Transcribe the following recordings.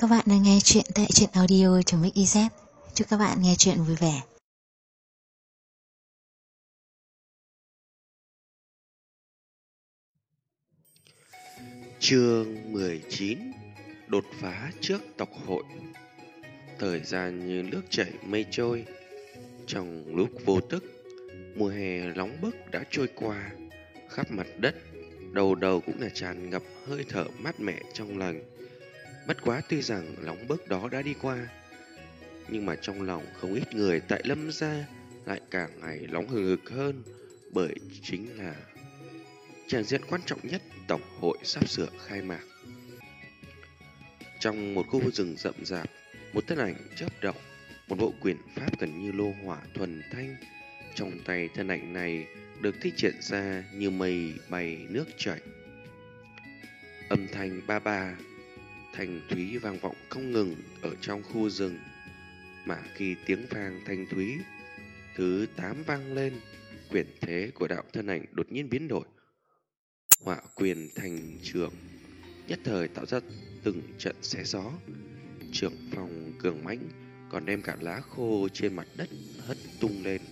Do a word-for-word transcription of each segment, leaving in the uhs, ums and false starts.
Các bạn đang nghe chuyện tại truyện audio.mixyz. Chúc các bạn nghe chuyện vui vẻ. Chương mười chín. Đột phá trước tộc hội. Thời gian như nước chảy mây trôi. Trong lúc vô tức, mùa hè nóng bức đã trôi qua. Khắp mặt đất, đầu đầu cũng là tràn ngập hơi thở mát mẻ trong lành. Bất quá tuy rằng nóng bức đó đã đi qua, nhưng mà trong lòng không ít người tại Lâm gia lại càng ngày nóng hừng hực hơn, bởi chính là tràng diện quan trọng nhất tổng hội sắp sửa khai mạc. Trong một khu rừng rậm rạp, một thân ảnh chớp động, một bộ quyền pháp gần như lô hỏa thuần thanh. Trong tay thân ảnh này được thi triển ra như mây bay nước chảy. Âm thanh ba ba, thanh thúy vang vọng không ngừng ở trong khu rừng. Mà khi tiếng vang thanh thúy thứ tám vang lên, quyền thế của đạo thân ảnh đột nhiên biến đổi. Hỏa quyền thành trường, nhất thời tạo ra từng trận xé gió. Trưởng phòng cường mãnh còn đem cả lá khô trên mặt đất hất tung lên.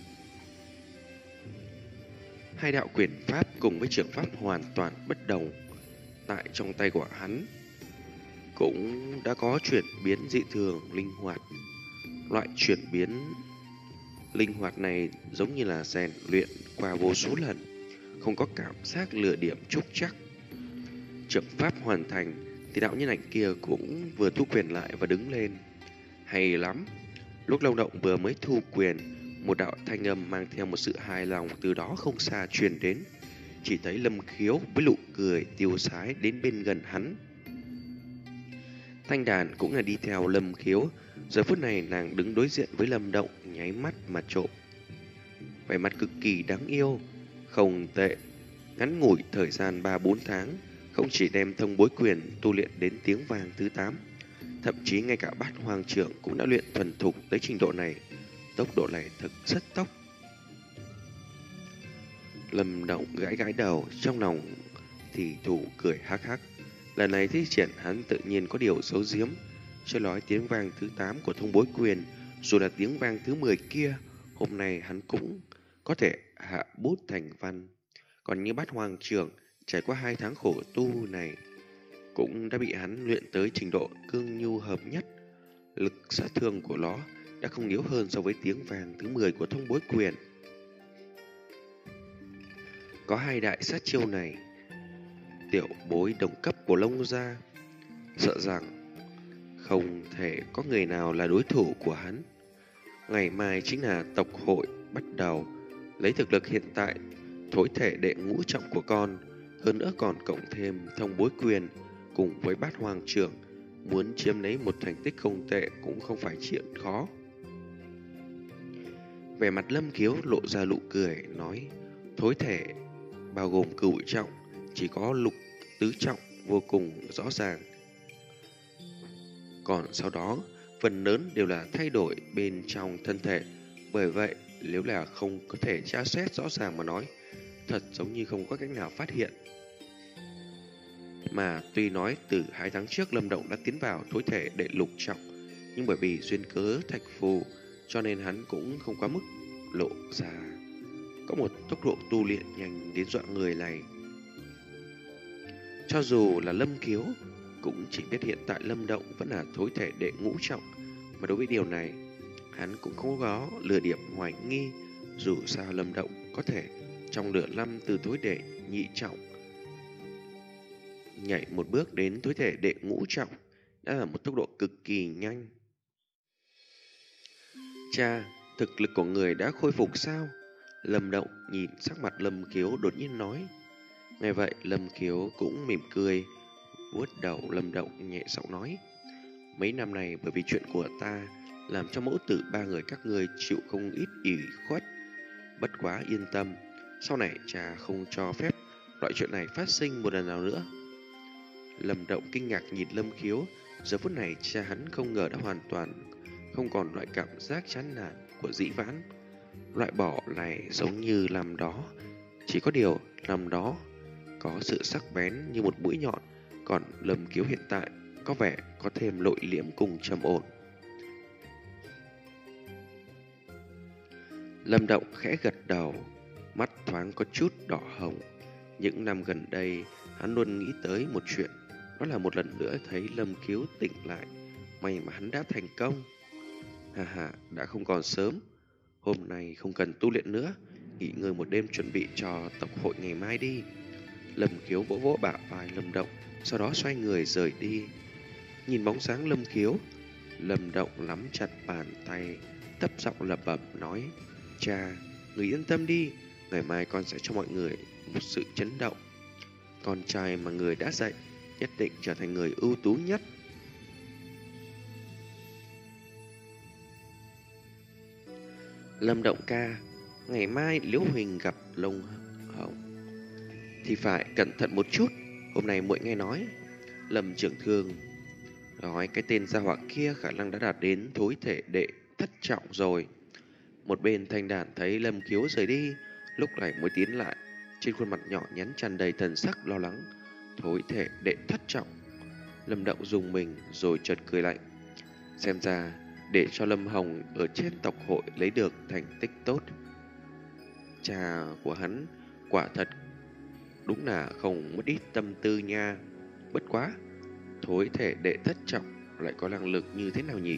Hai đạo quyền pháp cùng với trưởng pháp hoàn toàn bất đồng. Tại trong tay của hắn cũng đã có chuyển biến dị thường linh hoạt. Loại chuyển biến linh hoạt này giống như là rèn luyện qua vô số lần, không có cảm giác lừa điểm trúc chắc. Trưởng pháp hoàn thành thì đạo nhân ảnh kia cũng vừa thu quyền lại và đứng lên. Hay lắm. Lúc Long Động vừa mới thu quyền, một đạo thanh âm mang theo một sự hài lòng từ đó không xa truyền đến. Chỉ thấy Lâm Khiếu với nụ cười tiêu sái đến bên gần hắn. Thanh Đàn cũng là đi theo Lâm Khiếu. Giờ phút này nàng đứng đối diện với Lâm Động, nháy mắt mà trộm. Vẻ mặt cực kỳ đáng yêu. Không tệ. Ngắn ngủi thời gian ba bốn tháng, không chỉ đem thông bối quyền tu luyện đến tiếng vang thứ tám, thậm chí ngay cả Bát Hoàng trưởng cũng đã luyện thuần thục tới trình độ này. Tốc độ này thực rất tốc. Lâm Động gãi gãi đầu, trong lòng thì thủ cười hắc hắc. Lần này thi triển hắn tự nhiên có điều giấu giếm. Chưa nói tiếng vang thứ tám của thông bối quyền, dù là tiếng vang thứ mười kia, hôm nay hắn cũng có thể hạ bút thành văn. Còn như Bát Hoàng trưởng, trải qua hai tháng khổ tu này, cũng đã bị hắn luyện tới trình độ cương nhu hợp nhất. Lực sát thương của nó đã không yếu hơn so với tiếng vang thứ mười của thông bối quyền. Có hai đại sát chiêu này, tiểu bối đồng cấp của Long gia sợ rằng không thể có người nào là đối thủ của hắn. Ngày mai chính là tộc hội bắt đầu. Lấy thực lực hiện tại, thối thể đệ ngũ trọng của con, hơn nữa còn cộng thêm thông bối quyền cùng với Bát Hoàng trưởng, muốn chiếm lấy một thành tích không tệ cũng không phải chuyện khó. Vẻ mặt Lâm Khiếu lộ ra nụ cười, nói: thối thể bao gồm cửu trọng, chỉ có lục tứ trọng vô cùng rõ ràng. Còn sau đó, phần lớn đều là thay đổi bên trong thân thể. Bởi vậy, nếu là không có thể tra xét rõ ràng mà nói, thật giống như không có cách nào phát hiện. Mà tuy nói từ hai tháng trước Lâm Động đã tiến vào thối thể đệ lục trọng, nhưng bởi vì duyên cớ thạch phù, cho nên hắn cũng không quá mức lộ ra có một tốc độ tu luyện nhanh đến dọa người này. Cho dù là Lâm Khiếu cũng chỉ biết hiện tại Lâm Động vẫn là thối thể đệ ngũ trọng, mà đối với điều này hắn cũng không có lừa điểm hoài nghi. Dù sao Lâm Động có thể trong nửa năm từ thối đệ nhị trọng nhảy một bước đến thối thể đệ ngũ trọng đã là một tốc độ cực kỳ nhanh. Cha, thực lực của người đã khôi phục sao? Lâm Động nhìn sắc mặt Lâm Khiếu đột nhiên nói. Nghe vậy Lâm Khiếu cũng mỉm cười, vuốt đầu Lâm Động nhẹ giọng nói: mấy năm này bởi vì chuyện của ta, làm cho mẫu tử ba người các ngươi chịu không ít ủy khuất. Bất quá yên tâm, sau này cha không cho phép loại chuyện này phát sinh một lần nào nữa. Lâm Động kinh ngạc nhìn Lâm Khiếu. Giờ phút này cha hắn không ngờ đã hoàn toàn không còn loại cảm giác chán nản của dĩ vãng. Loại bỏ này giống như làm đó, chỉ có điều làm đó có sự sắc bén như một mũi nhọn. Còn Lâm Khiếu hiện tại có vẻ có thêm nội liễm cùng trầm ổn. Lâm Động khẽ gật đầu, mắt thoáng có chút đỏ hồng. Những năm gần đây, hắn luôn nghĩ tới một chuyện, đó là một lần nữa thấy Lâm Kiếu tỉnh lại. May mà hắn đã thành công. Hà hà, đã không còn sớm. Hôm nay không cần tu luyện nữa, nghỉ ngơi một đêm chuẩn bị cho tộc hội ngày mai đi. Lâm Kiếu vỗ vỗ bả vai Lâm Động, sau đó xoay người rời đi. Nhìn bóng dáng Lâm Kiếu, Lâm Động nắm chặt bàn tay, thấp giọng lẩm bẩm nói: Cha, người yên tâm đi, ngày mai con sẽ cho mọi người một sự chấn động. Con trai mà người đã dạy nhất định trở thành người ưu tú nhất. Lâm Động ca, ngày mai Liễu Huỳnh gặp Lông Hồng thì phải cẩn thận một chút. Hôm nay muội nghe nói Lâm trưởng thương nói cái tên gia hỏa kia khả năng đã đạt đến thối thể đệ thất trọng rồi. Một bên Thanh Đàn thấy Lâm Kiếu rời đi, lúc này mới tiến lại, trên khuôn mặt nhỏ nhắn tràn đầy thần sắc lo lắng. Thối thể đệ thất trọng. Lâm Động dùng mình rồi chợt cười lạnh. Xem ra để cho Lâm Hồng ở trên tộc hội lấy được thành tích tốt, cha của hắn quả thật đúng là không mất ít tâm tư nha. Bất quá, thối thể đệ thất trọng lại có năng lực như thế nào nhỉ?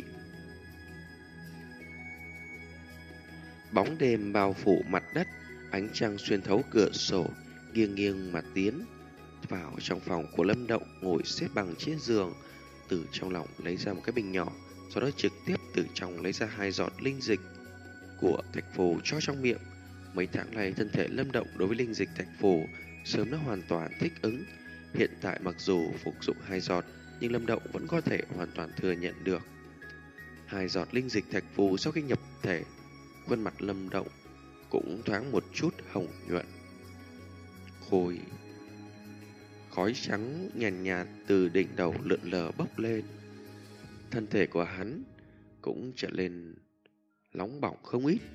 Bóng đêm bao phủ mặt đất, ánh trăng xuyên thấu cửa sổ, nghiêng nghiêng mà tiến vào trong phòng của Lâm Động, ngồi xếp bằng trên giường, từ trong lòng lấy ra một cái bình nhỏ, sau đó trực tiếp từ trong lấy ra hai giọt linh dịch của thạch phù cho trong miệng. Mấy tháng này thân thể Lâm Động đối với linh dịch thạch phù sớm đã hoàn toàn thích ứng. Hiện tại mặc dù phục dụng hai giọt, nhưng Lâm Động vẫn có thể hoàn toàn thừa nhận được. Hai giọt linh dịch thạch phù sau khi nhập thể, khuôn mặt Lâm Động cũng thoáng một chút hồng nhuận. Khôi khói trắng nhàn nhạt, nhạt từ đỉnh đầu lượn lờ bốc lên. Thân thể của hắn cũng trở lên nóng bỏng không ít.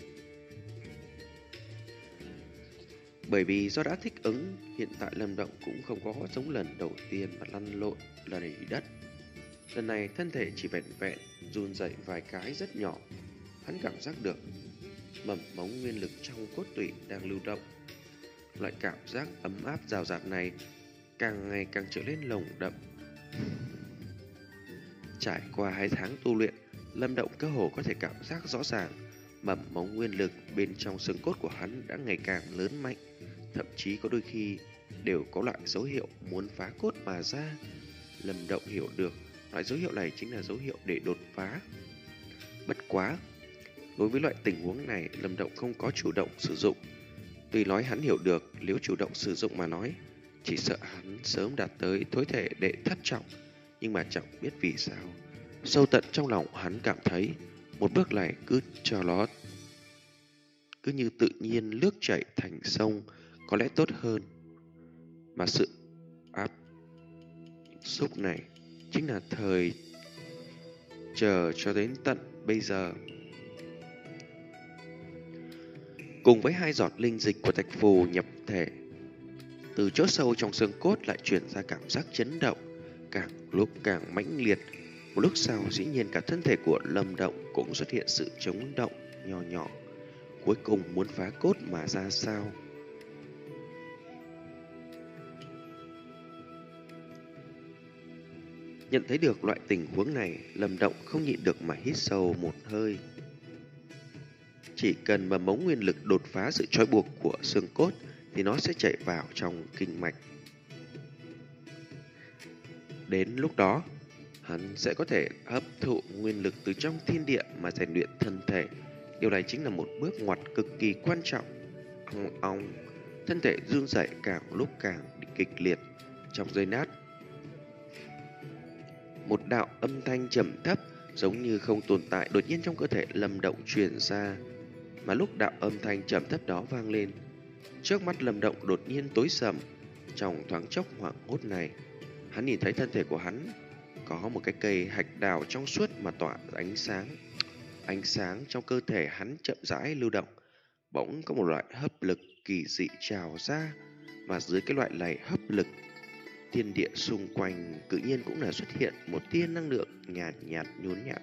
Bởi vì do đã thích ứng, hiện tại Lâm Động cũng không có giống lần đầu tiên mà lăn lộn là đầy đất. Lần này thân thể chỉ vẹn vẹn run rẩy vài cái rất nhỏ. Hắn cảm giác được mầm mống nguyên lực trong cốt tủy đang lưu động. Loại cảm giác ấm áp rào rạt này càng ngày càng trở nên nồng đậm. Trải qua hai tháng tu luyện, Lâm Động cơ hồ có thể cảm giác rõ ràng mầm mống nguyên lực bên trong xương cốt của hắn đã ngày càng lớn mạnh, thậm chí có đôi khi đều có loại dấu hiệu muốn phá cốt mà ra. Lâm Động hiểu được loại dấu hiệu này chính là dấu hiệu để đột phá. Bất quá, đối với loại tình huống này, Lâm Động không có chủ động sử dụng. Tuy nói hắn hiểu được nếu chủ động sử dụng mà nói, chỉ sợ hắn sớm đạt tới thối thể đệ thất trọng, nhưng mà chẳng biết vì sao, sâu tận trong lòng hắn cảm thấy một bước này cứ cho nó cứ như tự nhiên nước chảy thành sông có lẽ tốt hơn. Mà sự áp xúc này chính là thời chờ cho đến tận bây giờ. Cùng với hai giọt linh dịch của thạch phù nhập thể, từ chỗ sâu trong xương cốt lại truyền ra cảm giác chấn động, càng lúc càng mãnh liệt. Một lúc sau dĩ nhiên cả thân thể của Lâm Động cũng xuất hiện sự chống động nhỏ nhỏ. Cuối cùng muốn phá cốt mà ra sao? Nhận thấy được loại tình huống này, Lâm Động không nhịn được mà hít sâu một hơi. Chỉ cần mà mống nguyên lực đột phá sự trói buộc của xương cốt thì nó sẽ chạy vào trong kinh mạch. Đến lúc đó, hắn sẽ có thể hấp thụ nguyên lực từ trong thiên địa mà rèn luyện thân thể. Điều này chính là một bước ngoặt cực kỳ quan trọng. Ong ong, thân thể run rẩy càng lúc càng kịch liệt. Trong giây lát, một đạo âm thanh trầm thấp giống như không tồn tại đột nhiên trong cơ thể Lâm Động truyền ra. Mà lúc đạo âm thanh trầm thấp đó vang lên, trước mắt Lâm Động đột nhiên tối sầm. Trong thoáng chốc hoảng hốt này, hắn nhìn thấy thân thể của hắn có một cái cây hạch đào trong suốt mà tỏa ánh sáng. Ánh sáng trong cơ thể hắn chậm rãi lưu động, bỗng có một loại hấp lực kỳ dị trào ra, mà dưới cái loại này hấp lực thiên địa xung quanh tự nhiên cũng là xuất hiện một tia năng lượng nhạt nhạt nhún nhạt.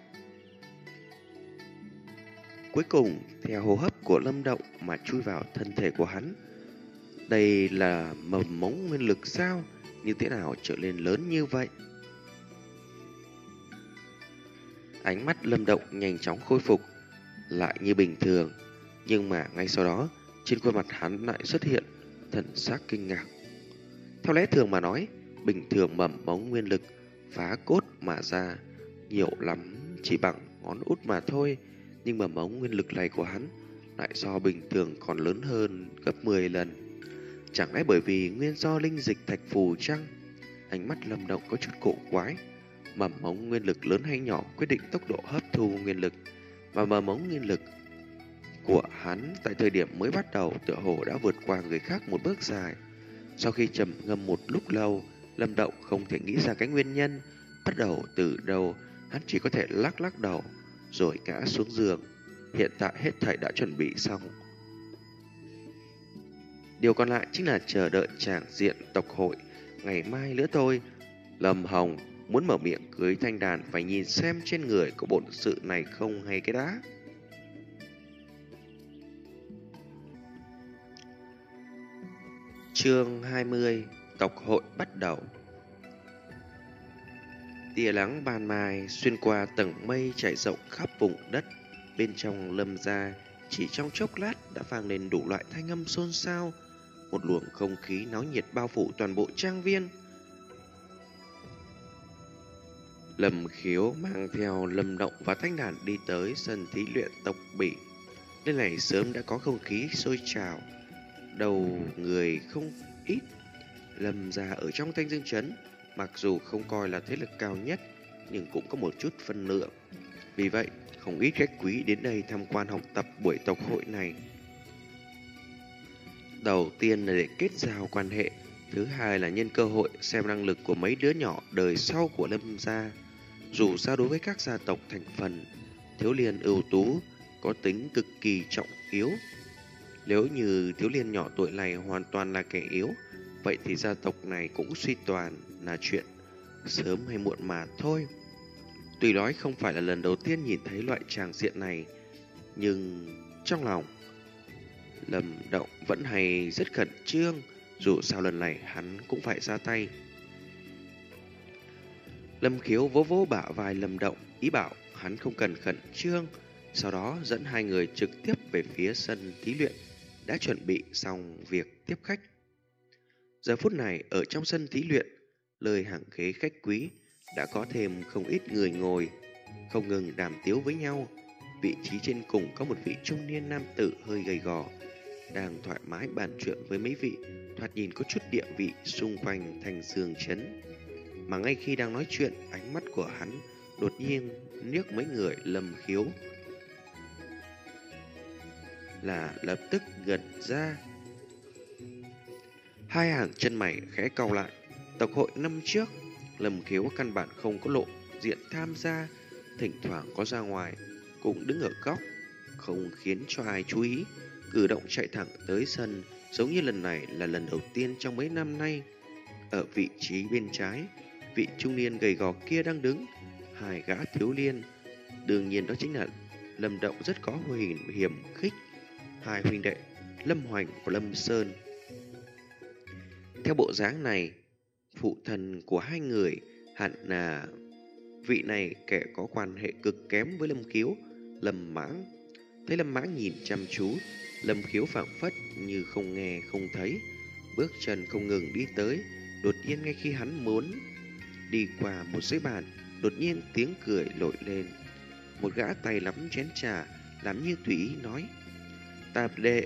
Cuối cùng, theo hô hấp của Lâm Động mà chui vào thân thể của hắn. Đây là mầm mống nguyên lực sao? Như thế nào trở nên lớn như vậy? Ánh mắt Lâm Động nhanh chóng khôi phục lại như bình thường, nhưng mà ngay sau đó, trên khuôn mặt hắn lại xuất hiện thần sắc kinh ngạc. Theo lẽ thường mà nói, bình thường mầm mống nguyên lực phá cốt mà ra nhiều lắm chỉ bằng ngón út mà thôi, nhưng mầm mống nguyên lực này của hắn lại so bình thường còn lớn hơn gấp mười lần. Chẳng lẽ bởi vì nguyên do linh dịch thạch phù chăng? Ánh mắt Lâm Động có chút cổ quái. Mầm mống nguyên lực lớn hay nhỏ quyết định tốc độ hấp thu nguyên lực, và mầm mống nguyên lực của hắn tại thời điểm mới bắt đầu tựa hồ đã vượt qua người khác một bước dài. Sau khi trầm ngâm một lúc lâu, Lâm Động không thể nghĩ ra cái nguyên nhân bắt đầu từ đâu, hắn chỉ có thể lắc lắc đầu rồi ngã xuống giường. Hiện tại hết thảy đã chuẩn bị xong, điều còn lại chính là chờ đợi tràng diện tộc hội ngày mai nữa thôi. Lâm Hồng muốn mở miệng cưới Thanh Đàn phải nhìn xem trên người có bổn sự này không hay cái đã. Chương hai mươi, tộc hội bắt đầu. Tia nắng ban mai xuyên qua tầng mây trải rộng khắp vùng đất. Bên trong Lâm gia chỉ trong chốc lát đã vang lên đủ loại thanh âm xôn xao. Một luồng không khí náo nhiệt bao phủ toàn bộ trang viên. Lâm Khiếu mang theo Lâm Động và Thanh Đàn đi tới sân thí luyện tộc Bỉ. Nơi này sớm đã có không khí sôi trào, đầu người không ít. Lâm gia ở trong Thanh Dương Trấn, mặc dù không coi là thế lực cao nhất, nhưng cũng có một chút phân lượng. Vì vậy, không ít khách quý đến đây tham quan học tập buổi tộc hội này. Đầu tiên là để kết giao quan hệ, thứ hai là nhân cơ hội xem năng lực của mấy đứa nhỏ đời sau của Lâm gia. Dù sao đối với các gia tộc thành phần, thiếu niên ưu tú có tính cực kỳ trọng yếu. Nếu như thiếu niên nhỏ tuổi này hoàn toàn là kẻ yếu, vậy thì gia tộc này cũng suy toàn là chuyện sớm hay muộn mà thôi. Tuy nói không phải là lần đầu tiên nhìn thấy loại tràng diện này, nhưng trong lòng Lâm Động vẫn hay rất khẩn trương. Dù sao lần này hắn cũng phải ra tay. Lâm Khiếu vỗ vỗ bả vai Lâm Động, ý bảo hắn không cần khẩn trương. Sau đó dẫn hai người trực tiếp về phía sân thí luyện đã chuẩn bị xong việc tiếp khách. Giờ phút này ở trong sân thí luyện, lời hàng ghế khách quý đã có thêm không ít người ngồi, không ngừng đàm tiếu với nhau. Vị trí trên cùng có một vị trung niên nam tử hơi gầy gò, đang thoải mái bàn chuyện với mấy vị thoạt nhìn có chút địa vị xung quanh Thanh Dương Trấn. Mà ngay khi đang nói chuyện, ánh mắt của hắn đột nhiên liếc mấy người Lâm Khiếu là lập tức gật ra. Hai hàng chân mày khẽ cau lại. Tộc hội năm trước, Lâm Khiếu căn bản không có lộ diện tham gia, thỉnh thoảng có ra ngoài, cũng đứng ở góc, không khiến cho ai chú ý. Cử động chạy thẳng tới sân, giống như lần này là lần đầu tiên trong mấy năm nay. Ở vị trí bên trái, vị trung niên gầy gò kia đang đứng, hai gã thiếu niên. Đương nhiên đó chính là Lâm Động rất có hiểm hiểm khích, hai huynh đệ Lâm Hoành và Lâm Sơn. Theo bộ dáng này, phụ thân của hai người hẳn là vị này kẻ có quan hệ cực kém với Lâm Khiếu, Lâm Mãng. Thấy Lâm Mãng nhìn chăm chú, Lâm Khiếu phảng phất như không nghe không thấy, bước chân không ngừng đi tới. Đột nhiên ngay khi hắn muốn đi qua một dãy bàn, đột nhiên tiếng cười nổi lên. Một gã tay nắm chén trà, làm như tùy ý nói: "Tạp đệ,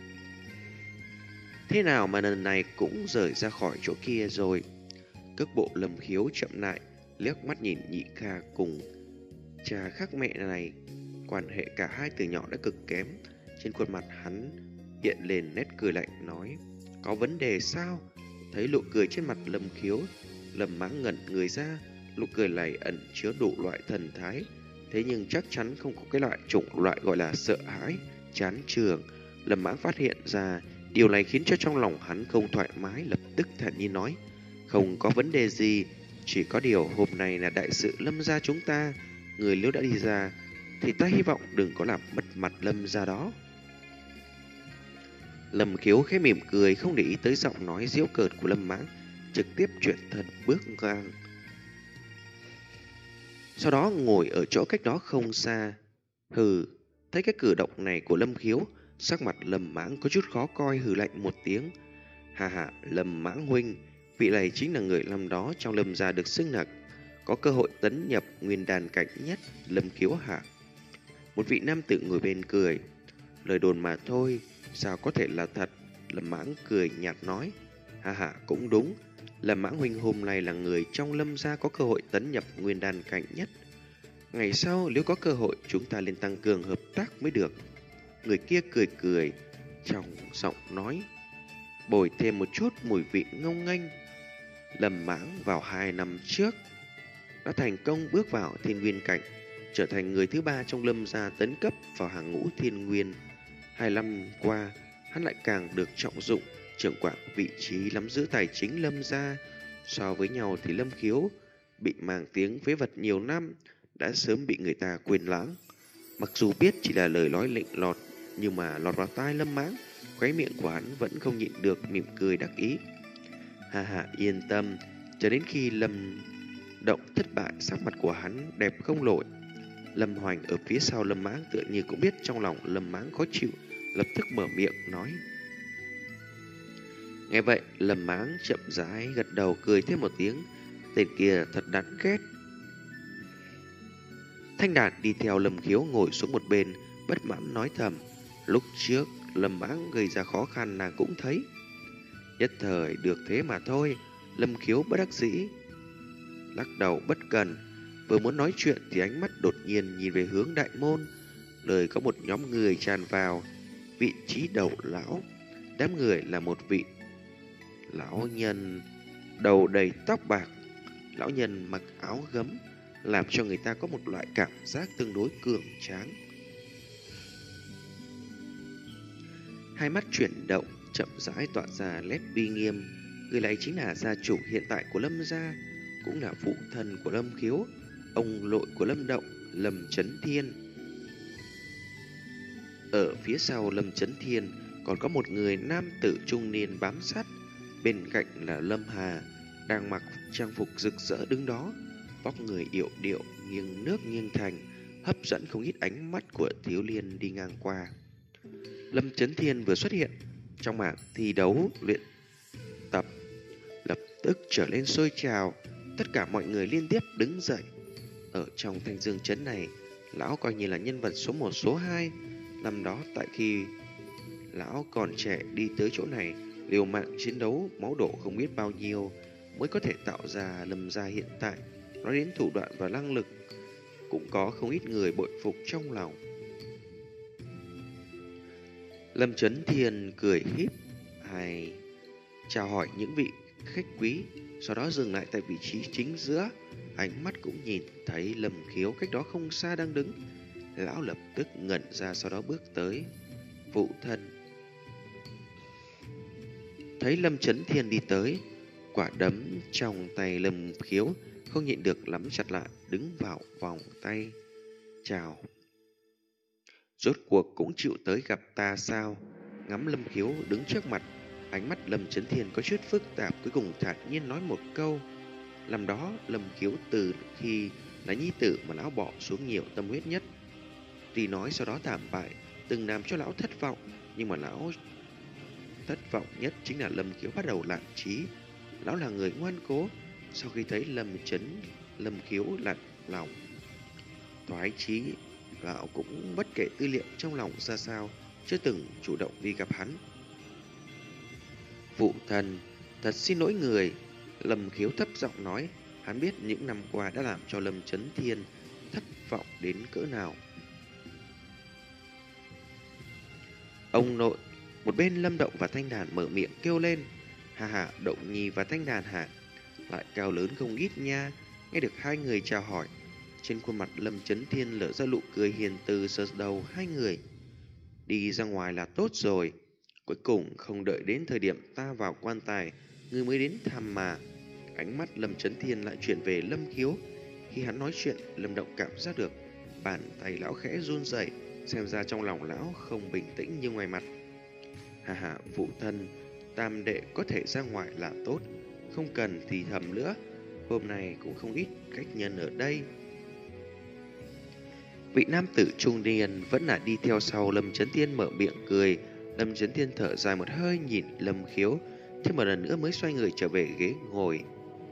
thế nào mà lần này cũng rời ra khỏi chỗ kia rồi?" Cước bộ Lâm Khiếu chậm lại, liếc mắt nhìn Nhị Kha cùng cha khác mẹ này. Quan hệ cả hai từ nhỏ đã cực kém. Trên khuôn mặt hắn hiện lên nét cười lạnh, nói: "Có vấn đề sao?" Thấy nụ cười trên mặt Lâm Khiếu, Lâm Mãng ngẩn người ra. Nụ cười này ẩn chứa đủ loại thần thái, thế nhưng chắc chắn không có cái loại chủng loại gọi là sợ hãi, chán chường. Lâm Mãng phát hiện ra điều này khiến cho trong lòng hắn không thoải mái, lập tức thản nhiên nói: Không có vấn đề gì, chỉ có điều hôm nay là đại sự Lâm gia chúng ta, người nếu đã đi ra thì ta hy vọng đừng có làm mất mặt Lâm gia đó. Lâm Khiếu khẽ mỉm cười, không để ý tới giọng nói giễu cợt của Lâm Mãng, trực tiếp chuyển thân bước ngang. Sau đó ngồi ở chỗ cách đó không xa. Hừ, thấy cái cử động này của Lâm Khiếu, sắc mặt Lâm Mãng có chút khó coi, hừ lạnh một tiếng. Hà hà, Lâm Mãng huynh, vị này chính là người năm đó trong Lâm gia được xưng là có cơ hội tấn nhập nguyên đan cảnh nhất, Lâm Khiếu hạ. Một vị nam tử ngồi bên cười. Lời đồn mà thôi, sao có thể là thật? Lâm Mãng cười nhạt nói. Hà hà, cũng đúng. Lâm Mãng huynh hôm nay là người trong Lâm gia có cơ hội tấn nhập nguyên đan cảnh nhất. Ngày sau nếu có cơ hội chúng ta nên tăng cường hợp tác mới được. Người kia cười cười, trong giọng nói bồi thêm một chút mùi vị ngông nghênh. Lâm Mãng vào hai năm trước đã thành công bước vào thiên nguyên cảnh, trở thành người thứ ba trong Lâm gia tấn cấp vào hàng ngũ thiên nguyên. Hai năm qua, hắn lại càng được trọng dụng, trưởng quản vị trí nắm giữ tài chính Lâm gia. So với nhau thì Lâm Khiếu bị mang tiếng phế vật nhiều năm, đã sớm bị người ta quên lãng. Mặc dù biết chỉ là lời nói lịnh lọt, nhưng mà lọt vào tai Lâm Mãng, khóe miệng của hắn vẫn không nhịn được mỉm cười đắc ý. Hà hà, yên tâm, cho đến khi Lâm Động thất bại, sắc mặt của hắn đẹp không nổi. Lâm Hoành ở phía sau Lâm Mãng tựa như cũng biết trong lòng Lâm Mãng khó chịu, lập tức mở miệng nói. Nghe vậy, Lâm Mãng chậm rãi gật đầu cười thêm một tiếng. Tên kia thật đáng ghét. Thanh Đạt đi theo Lâm Khiếu ngồi xuống một bên, bất mãn nói thầm. Lúc trước Lâm Mãng gây ra khó khăn nàng cũng thấy. Nhất thời được thế mà thôi. Lâm Khiếu bất đắc dĩ lắc đầu bất cần. Vừa muốn nói chuyện thì ánh mắt đột nhiên nhìn về hướng đại môn, nơi có một nhóm người tràn vào. Vị trí đầu lão, đám người là một vị lão nhân đầu đầy tóc bạc. Lão nhân mặc áo gấm, làm cho người ta có một loại cảm giác tương đối cường tráng. Hai mắt chuyển động, chậm rãi tỏa ra nét uy nghiêm. Người này chính là gia chủ hiện tại của Lâm gia, cũng là phụ thân của Lâm Khiếu, ông nội của Lâm Động, Lâm Chấn Thiên. Ở phía sau Lâm Chấn Thiên còn có một người nam tử trung niên bám sát, bên cạnh là Lâm Hà, đang mặc trang phục rực rỡ đứng đó, vóc người yệu điệu, nghiêng nước nghiêng thành, hấp dẫn không ít ánh mắt của thiếu niên đi ngang qua. Lâm Chấn Thiên vừa xuất hiện, trong mảng thi đấu luyện tập lập tức trở lên sôi trào, tất cả mọi người liên tiếp đứng dậy. Ở trong Thanh Dương trấn này, lão coi như là nhân vật số một số hai. Năm đó tại khi lão còn trẻ đi tới chỗ này, liều mạng chiến đấu, máu đổ không biết bao nhiêu mới có thể tạo ra Lâm gia hiện tại. Nói đến thủ đoạn và năng lực, cũng có không ít người bội phục trong lòng. Lâm Chấn Thiên cười híp, hay chào hỏi những vị khách quý, sau đó dừng lại tại vị trí chính giữa. Ánh mắt cũng nhìn thấy Lâm Khiếu cách đó không xa đang đứng. Lão lập tức ngẩn ra, sau đó bước tới. Phụ thân. Thấy Lâm Chấn Thiên đi tới, quả đấm trong tay Lâm Khiếu không nhịn được nắm chặt lại, đứng vào vòng tay. Chào. Rốt cuộc cũng chịu tới gặp ta sao? Ngắm Lâm Khiếu đứng trước mặt, ánh mắt Lâm Chấn Thiên có chút phức tạp, cuối cùng thản nhiên nói một câu. Làm đó, Lâm Khiếu từ khi là nhi tử mà lão bỏ xuống nhiều tâm huyết nhất. Tuy nói sau đó thảm bại, từng làm cho lão thất vọng, nhưng mà lão thất vọng nhất chính là Lâm Khiếu bắt đầu lạn trí. Lão là người ngoan cố, sau khi thấy Lâm Chấn, Lâm Khiếu lặn lòng thoái chí, lão cũng bất kể tư liệu trong lòng ra sao, chưa từng chủ động đi gặp hắn. Phụ thân, thật xin lỗi người. Lâm Khiếu thấp giọng nói, hắn biết những năm qua đã làm cho Lâm Chấn Thiên thất vọng đến cỡ nào. Ông nội. Một bên Lâm Động và Thanh Đàn mở miệng kêu lên. Hà hà, Động Nhi và Thanh Đàn hả? Lại cao lớn không ít nha. Nghe được hai người chào hỏi, trên khuôn mặt Lâm Chấn Thiên lở ra nụ cười hiền từ, sờ đầu hai người. Đi ra ngoài là tốt rồi. Cuối cùng không đợi đến thời điểm ta vào quan tài, ngươi mới đến thăm mà. Ánh mắt Lâm Chấn Thiên lại chuyển về Lâm Khiếu. Khi hắn nói chuyện, Lâm Động cảm giác được bàn tay lão khẽ run rẩy, xem ra trong lòng lão không bình tĩnh như ngoài mặt. Hà hà, phụ thân, tam đệ có thể ra ngoài là tốt, không cần thì thầm nữa. Hôm nay cũng không ít khách nhân ở đây. Vị nam tử trung niên vẫn là đi theo sau Lâm Chấn Thiên mở miệng cười. Lâm Chấn Thiên thở dài một hơi nhìn Lâm Khiếu, thêm một lần nữa mới xoay người trở về ghế ngồi.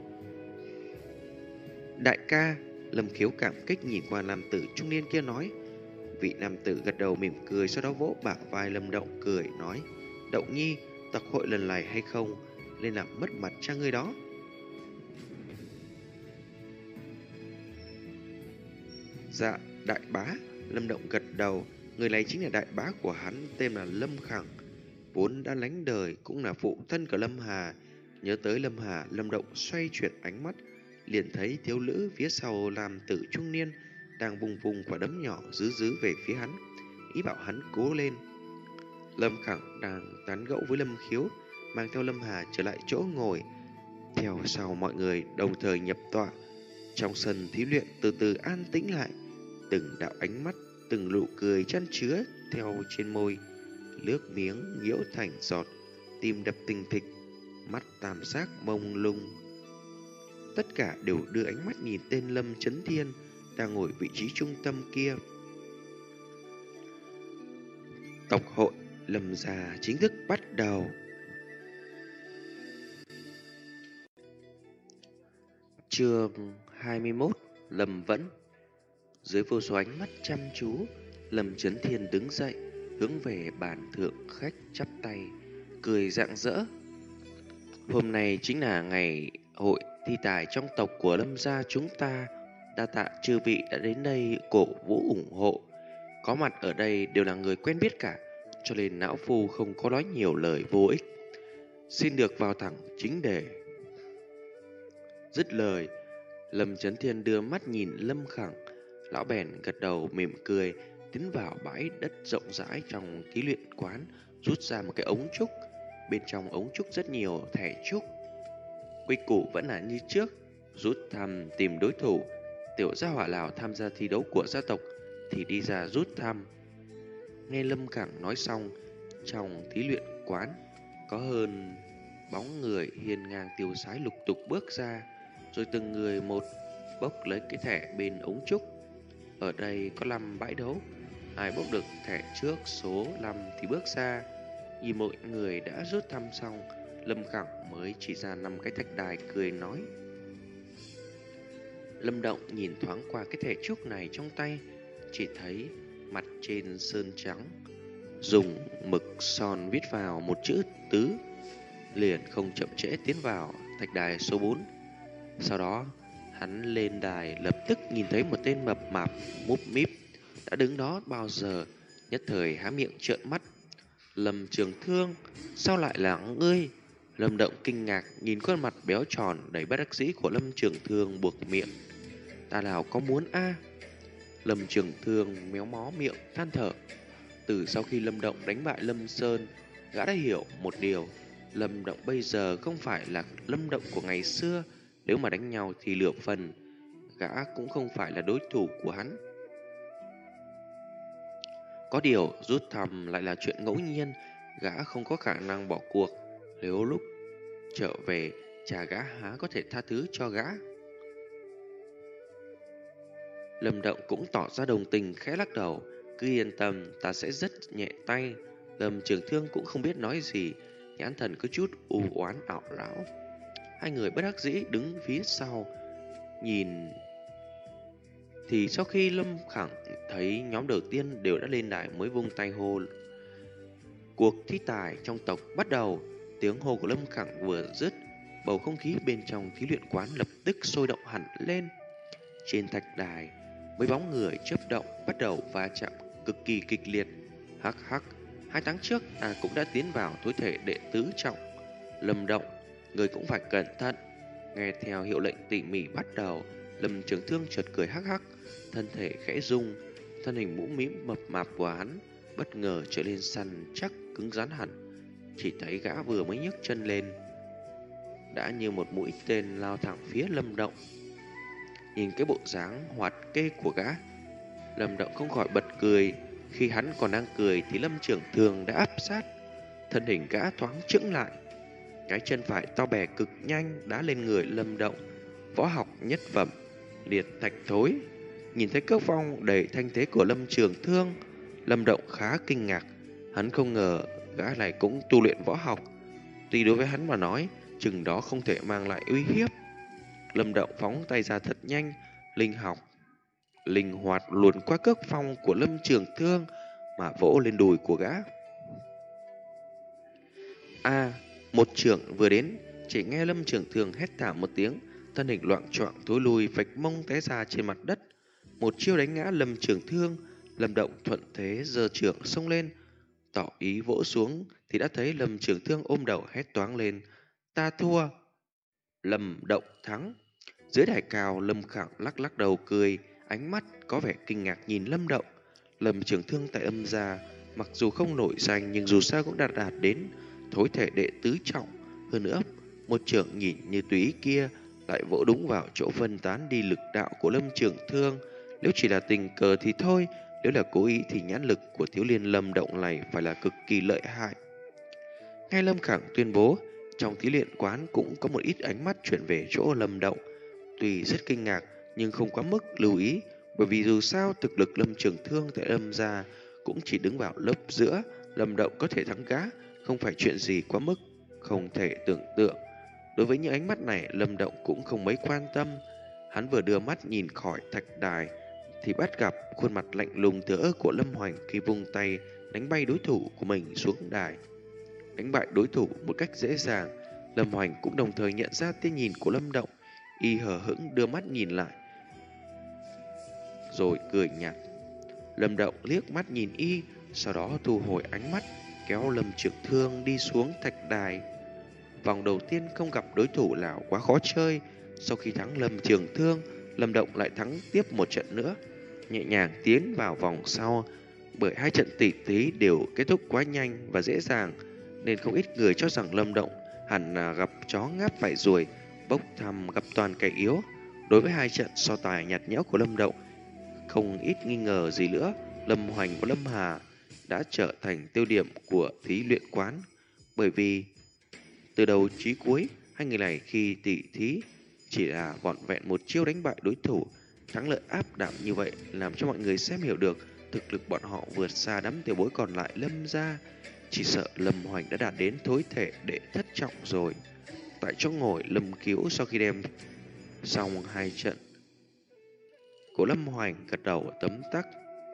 Đại ca, Lâm Khiếu cảm kích nhìn qua nam tử trung niên kia nói. Vị nam tử gật đầu mỉm cười, sau đó vỗ bả vai Lâm Động cười nói: Động nhi, tộc hội lần này hay không nên làm mất mặt cha ngươi đó. Dạ, đại bá. Lâm Động gật đầu. Người này chính là đại bá của hắn, tên là Lâm Khẳng, vốn đã lánh đời, cũng là phụ thân của Lâm Hà. Nhớ tới Lâm Hà, Lâm Động xoay chuyển ánh mắt, liền thấy thiếu nữ phía sau nam tử trung niên đang vùng vùng quả đấm nhỏ dứ dứ về phía hắn, ý bảo hắn cố lên. Lâm Khẳng đang tán gẫu với Lâm Khiếu, mang theo Lâm Hà trở lại chỗ ngồi. Theo sau mọi người đồng thời nhập tọa. Trong sân thí luyện từ từ an tĩnh lại, từng đạo ánh mắt, từng nụ cười chan chứa theo trên môi, nước miếng nhiễu thành giọt, tim đập thình thịch, mắt tam giác mông lung. Tất cả đều đưa ánh mắt nhìn tên Lâm Chấn Thiên đang ngồi vị trí trung tâm kia. Tộc hội Lâm gia chính thức bắt đầu. Chương hai mươi mốt. Lâm Vẫn. Dưới vô số ánh mắt chăm chú, Lâm Chấn Thiên đứng dậy, hướng về bàn thượng khách chắp tay, cười rạng rỡ. Hôm nay chính là ngày hội thi tài trong tộc của Lâm gia chúng ta. Đa tạ chư vị đã đến đây cổ vũ ủng hộ. Có mặt ở đây đều là người quen biết cả, cho nên lão phu không có nói nhiều lời vô ích. Xin được vào thẳng chính đề. Dứt lời, Lâm Chấn Thiên đưa mắt nhìn Lâm Khẳng. Lão bèn gật đầu mỉm cười, tiến vào bãi đất rộng rãi trong thí luyện quán, rút ra một cái ống trúc. Bên trong ống trúc rất nhiều thẻ trúc. Quy củ vẫn là như trước, rút thăm tìm đối thủ. Tiểu gia hỏa nào tham gia thi đấu của gia tộc thì đi ra rút thăm. Nghe Lâm Khẳng nói xong, trong thí luyện quán có hơn bóng người hiên ngang tiêu sái lục tục bước ra, rồi từng người một bốc lấy cái thẻ bên ống trúc. Ở đây có năm bãi đấu, ai bốc được thẻ trước số năm thì bước ra. Nhìn mọi người đã rút thăm xong, Lâm Khẳng mới chỉ ra năm cái thạch đài cười nói. Lâm Động nhìn thoáng qua cái thẻ trúc này trong tay, chỉ thấy mặt trên sơn trắng, dùng mực son viết vào một chữ tứ, liền không chậm trễ tiến vào thạch đài số bốn. Sau đó hắn lên đài, lập tức nhìn thấy một tên mập mạp múp míp đã đứng đó bao giờ, nhất thời há miệng trợn mắt. Lâm Trường Thương, sao lại là ngươi? Lâm Động kinh ngạc nhìn khuôn mặt béo tròn đầy bất đắc dĩ của Lâm Trường Thương, buộc miệng. Ta nào có muốn a? Lâm Trường Thương méo mó miệng than thở. Từ sau khi Lâm Động đánh bại Lâm Sơn, gã đã hiểu một điều. Lâm Động bây giờ không phải là Lâm Động của ngày xưa. Nếu mà đánh nhau thì lửa phần, gã cũng không phải là đối thủ của hắn. Có điều rút thăm lại là chuyện ngẫu nhiên, gã không có khả năng bỏ cuộc. Nếu lúc trở về, cha gã há có thể tha thứ cho gã. Lâm Động cũng tỏ ra đồng tình, khẽ lắc đầu. Cứ yên tâm, ta sẽ rất nhẹ tay. Lâm Trường Thương cũng không biết nói gì, nhãn thần có chút u oán ảo não. Hai người bất đắc dĩ đứng phía sau nhìn. Thì sau khi Lâm Khẳng thấy nhóm đầu tiên đều đã lên đài, mới vung tay hô. Cuộc thi tài trong tộc bắt đầu. Tiếng hô của Lâm Khẳng vừa dứt, bầu không khí bên trong thí luyện quán lập tức sôi động hẳn lên. Trên thạch đài, mấy bóng người chớp động bắt đầu va chạm cực kỳ kịch liệt. Hắc hắc, hai tháng trước ta cũng đã tiến vào tối thể đệ tứ trọng. Lâm Động, người cũng phải cẩn thận. Nghe theo hiệu lệnh tỉ mỉ bắt đầu, Lâm Trường Thương chợt cười hắc hắc, thân thể khẽ rung, thân hình mũ mĩm mập mạp của hắn bất ngờ trở nên săn chắc cứng rắn hẳn. Chỉ thấy gã vừa mới nhấc chân lên, đã như một mũi tên lao thẳng phía Lâm Động. Nhìn cái bộ dáng hoạt kê của gã, Lâm Động không khỏi bật cười. Khi hắn còn đang cười thì Lâm Trường Thương đã áp sát. Thân hình gã thoáng chững lại, cái chân phải to bè cực nhanh đá lên người Lâm Động. Võ học nhất phẩm, liệt thạch thối. Nhìn thấy cước phong đầy thanh thế của Lâm Trường Thương, Lâm Động khá kinh ngạc. Hắn không ngờ gã này cũng tu luyện võ học. Tuy đối với hắn mà nói, chừng đó không thể mang lại uy hiếp. Lâm Động phóng tay ra thật nhanh, linh học, linh hoạt luồn qua cước phong của Lâm Trường Thương mà vỗ lên đùi của gã. A, một chưởng vừa đến, chỉ nghe Lâm Trường Thương hét thảm một tiếng, thân hình loạng choạng thối lui, vạch mông té ra trên mặt đất. Một chiêu đánh ngã Lâm Trường Thương, Lâm Động thuận thế giơ chưởng xông lên, tỏ ý vỗ xuống thì đã thấy Lâm Trường Thương ôm đầu hét toáng lên: "Ta thua!" Lâm Động thắng. Dưới đài cao, Lâm Khẳng lắc lắc đầu cười, ánh mắt có vẻ kinh ngạc nhìn Lâm Động. Lâm Trường Thương tại Âm gia, mặc dù không nổi danh nhưng dù sao cũng đạt đạt đến thối thể đệ tứ trọng. Hơn nữa, một chưởng nhìn như tùy ý kia lại vỗ đúng vào chỗ phân tán đi lực đạo của Lâm Trường Thương. Nếu chỉ là tình cờ thì thôi, nếu là cố ý thì nhãn lực của thiếu niên Lâm Động này phải là cực kỳ lợi hại. Ngay Lâm Khẳng tuyên bố, trong thí luyện quán cũng có một ít ánh mắt chuyển về chỗ Lâm Động. Tuy rất kinh ngạc nhưng không quá mức lưu ý, bởi vì dù sao thực lực Lâm Trường Thương tại Lâm gia cũng chỉ đứng vào lớp giữa, Lâm Động có thể thắng gã không phải chuyện gì quá mức không thể tưởng tượng. Đối với những ánh mắt này, Lâm Động cũng không mấy quan tâm. Hắn vừa đưa mắt nhìn khỏi thạch đài thì bắt gặp khuôn mặt lạnh lùng tựa ơ của Lâm Hoành khi vung tay đánh bay đối thủ của mình xuống đài. Đánh bại đối thủ một cách dễ dàng, Lâm Hoành cũng đồng thời nhận ra tia nhìn của Lâm Động. Y hờ hững đưa mắt nhìn lại rồi cười nhạt. Lâm Động liếc mắt nhìn y, sau đó thu hồi ánh mắt, kéo Lâm Trường Thương đi xuống thạch đài. Vòng đầu tiên không gặp đối thủ nào quá khó chơi. Sau khi thắng Lâm Trường Thương, Lâm Động lại thắng tiếp một trận nữa, nhẹ nhàng tiến vào vòng sau. Bởi hai trận tỷ thí đều kết thúc quá nhanh và dễ dàng, nên không ít người cho rằng Lâm Động hẳn là gặp chó ngáp phải ruồi, bốc thăm gặp toàn kẻ yếu. Đối với hai trận so tài nhạt nhẽo của Lâm Động, không ít nghi ngờ gì nữa, Lâm Hoành và Lâm Hà đã trở thành tiêu điểm của thí luyện quán. Bởi vì từ đầu chí cuối, hai người này khi tỷ thí chỉ là vỏn vẹn một chiêu đánh bại đối thủ. Thắng lợi áp đạm như vậy làm cho mọi người xem hiểu được thực lực bọn họ vượt xa đám tiểu bối còn lại Lâm gia. Chỉ sợ Lâm Hoành đã đạt đến thối thể đệ thất trọng rồi. Tại chỗ ngồi, Lâm Kiếu sau khi đem xong hai trận của Lâm Hoành gật đầu tấm tắc.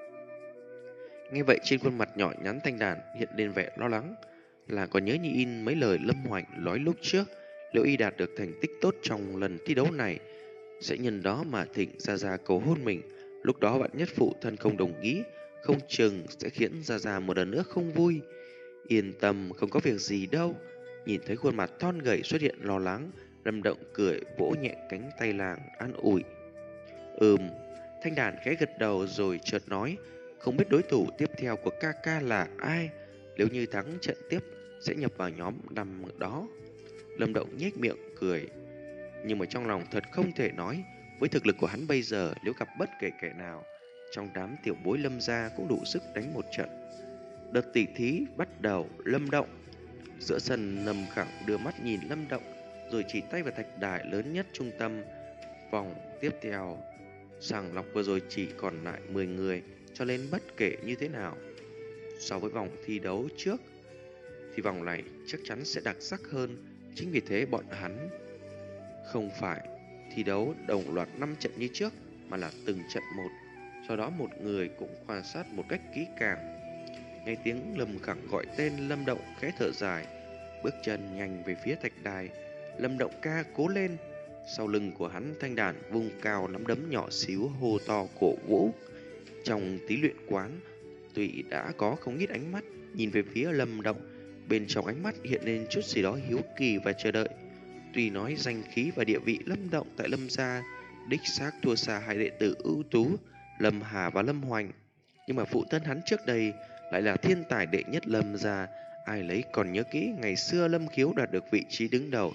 Nghe vậy trên khuôn mặt nhỏ nhắn thanh đàn hiện lên vẻ lo lắng, là còn nhớ như in mấy lời Lâm Hoành nói lúc trước. Nếu y đạt được thành tích tốt trong lần thi đấu này, sẽ nhân đó mà thỉnh Gia Gia cầu hôn mình. Lúc đó bạn nhất phụ thân không đồng ý, không chừng sẽ khiến Gia Gia một lần nữa không vui. Yên tâm, không có việc gì đâu. Nhìn thấy khuôn mặt thon gầy xuất hiện lo lắng, Lâm Động cười vỗ nhẹ cánh tay làng an ủi. Ừm. Thanh đàn khẽ gật đầu rồi chợt nói, không biết đối thủ tiếp theo của ca ca là ai. Nếu như thắng trận tiếp sẽ nhập vào nhóm năm đó. Lâm Động nhếch miệng cười, nhưng mà trong lòng thật không thể nói. Với thực lực của hắn bây giờ, nếu gặp bất kể kẻ nào trong đám tiểu bối Lâm gia cũng đủ sức đánh một trận. Đợt tỷ thí bắt đầu. Lâm Động giữa sân, Lâm Khẳng đưa mắt nhìn Lâm Động rồi chỉ tay vào thạch đài lớn nhất trung tâm. Vòng tiếp theo sàng lọc vừa rồi chỉ còn lại mười người, cho nên bất kể như thế nào so với vòng thi đấu trước thì vòng này chắc chắn sẽ đặc sắc hơn. Chính vì thế bọn hắn không phải thi đấu đồng loạt năm trận như trước, mà là từng trận một. Sau đó một người cũng quan sát một cách kỹ càng. Nghe tiếng Lâm Khẳng gọi tên, Lâm Động khẽ thở dài, bước chân nhanh về phía thạch đài. Lâm Động ca, cố lên. Sau lưng của hắn, thanh đàn vung cao nắm đấm nhỏ xíu hô to cổ vũ. Trong tí luyện quán, tuy đã có không ít ánh mắt nhìn về phía Lâm Động, bên trong ánh mắt hiện lên chút gì đó hiếu kỳ và chờ đợi. Tuy nói danh khí và địa vị Lâm Động tại Lâm gia đích xác thua xa hai đệ tử ưu tú Lâm Hà và Lâm Hoành, nhưng mà phụ thân hắn trước đây lại là thiên tài đệ nhất Lâm gia. Ai lấy còn nhớ kỹ ngày xưa Lâm Khiếu đạt được vị trí đứng đầu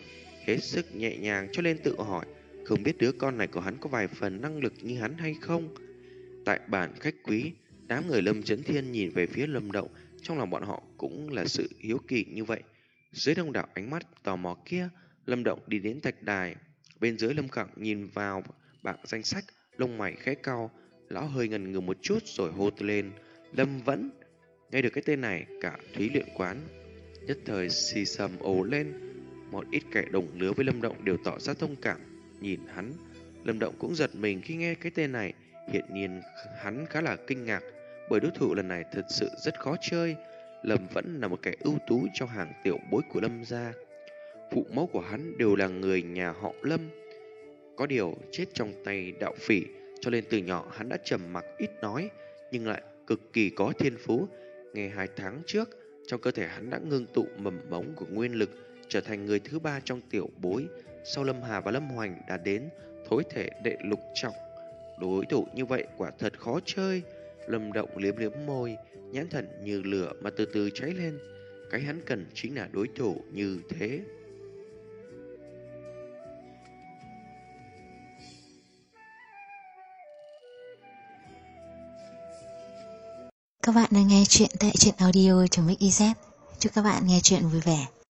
hết sức nhẹ nhàng cho nên tự hỏi, không biết đứa con này của hắn có vài phần năng lực như hắn hay không. Tại bàn khách quý, đám người Lâm Chấn Thiên nhìn về phía Lâm Động, trong lòng bọn họ cũng là sự hiếu kỳ như vậy. Dưới đông đảo ánh mắt tò mò kia, Lâm Động đi đến thạch đài. Bên dưới Lâm Khẳng nhìn vào bảng danh sách, lông mày khẽ cau, lão hơi ngần ngừ một chút rồi hô lên, Lâm Vẫn. Nghe được cái tên này, cả Thúy Luyện Quán nhất thời xì xầm ồ lên. Một ít kẻ đồng lứa với Lâm Động đều tỏ ra thông cảm nhìn hắn. Lâm Động cũng giật mình khi nghe cái tên này. Hiện nhiên hắn khá là kinh ngạc, bởi đối thủ lần này thật sự rất khó chơi. Lâm Vẫn là một kẻ ưu tú trong hàng tiểu bối của Lâm gia. Phụ mẫu của hắn đều là người nhà họ Lâm, có điều chết trong tay đạo phỉ, cho nên từ nhỏ hắn đã trầm mặc ít nói, nhưng lại cực kỳ có thiên phú. Ngày hai tháng trước, trong cơ thể hắn đã ngưng tụ mầm mống của nguyên lực, trở thành người thứ ba trong tiểu bối, sau Lâm Hà và Lâm Hoành đã đến thối thể đệ lục trọng. Đối thủ như vậy quả thật khó chơi. Lâm Động liếm liếm môi, nhãn thần như lửa mà từ từ cháy lên. Cái hắn cần chính là đối thủ như thế. Các bạn đang nghe chuyện tại truyện audio.mixyz. Chúc các bạn nghe chuyện vui vẻ.